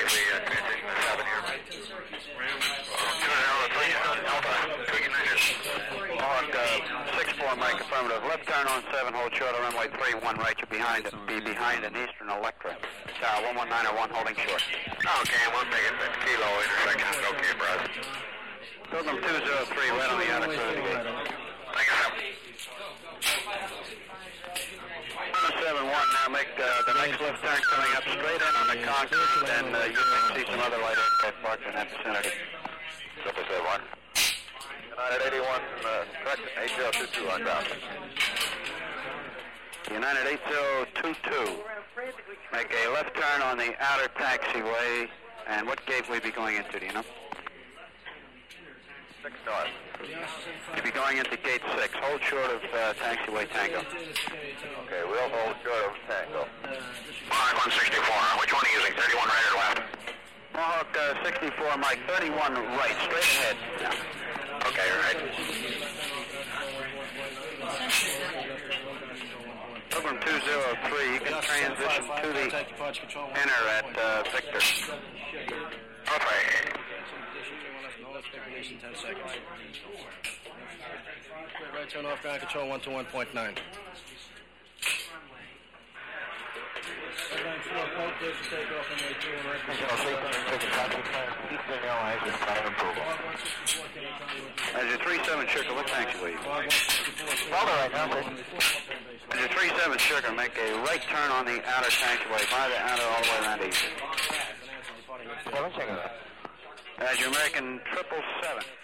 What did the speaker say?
we transition to 7 here. 203 Alpha, Twiggy Niners. Mohawk 6-4, Mike, affirmative. Left turn on 7, hold short of runway 31 right, you'll be behind an Eastern Electra. Tower 11901, holding short. Okay, we'll take it at Kilo intersection. Okay, Brad. Pilgrim 203, right on the outer cruise gate. Thank you, sir. 7-1, now make the next left turn coming up straight in on the concrete, and you may see some other light aircraft parked in that vicinity. Triple 7-1. United 81, correct, 8022 on ground. United 8022. Make a left turn on the outer taxiway, and what gate will we be going into, do you know? 6 north. You'll be going into gate 6. Hold short of taxiway Tango. Okay, we'll hold short of Tango. Mohawk 164, which one are you using, 31 right or left? Mohawk 64, Mike, 31 right, straight ahead. Yeah. Okay, right. Pilgrim 203, you can transition to the inner at Victor. Okay. Expectation 10 seconds. Right turn off ground control 121.9. As your 37 Sugar, what taxiway? Well, right now, sir. As your 37 Sugar, make a right turn on the outer taxiway, by the outer all the way around east. As your American 777.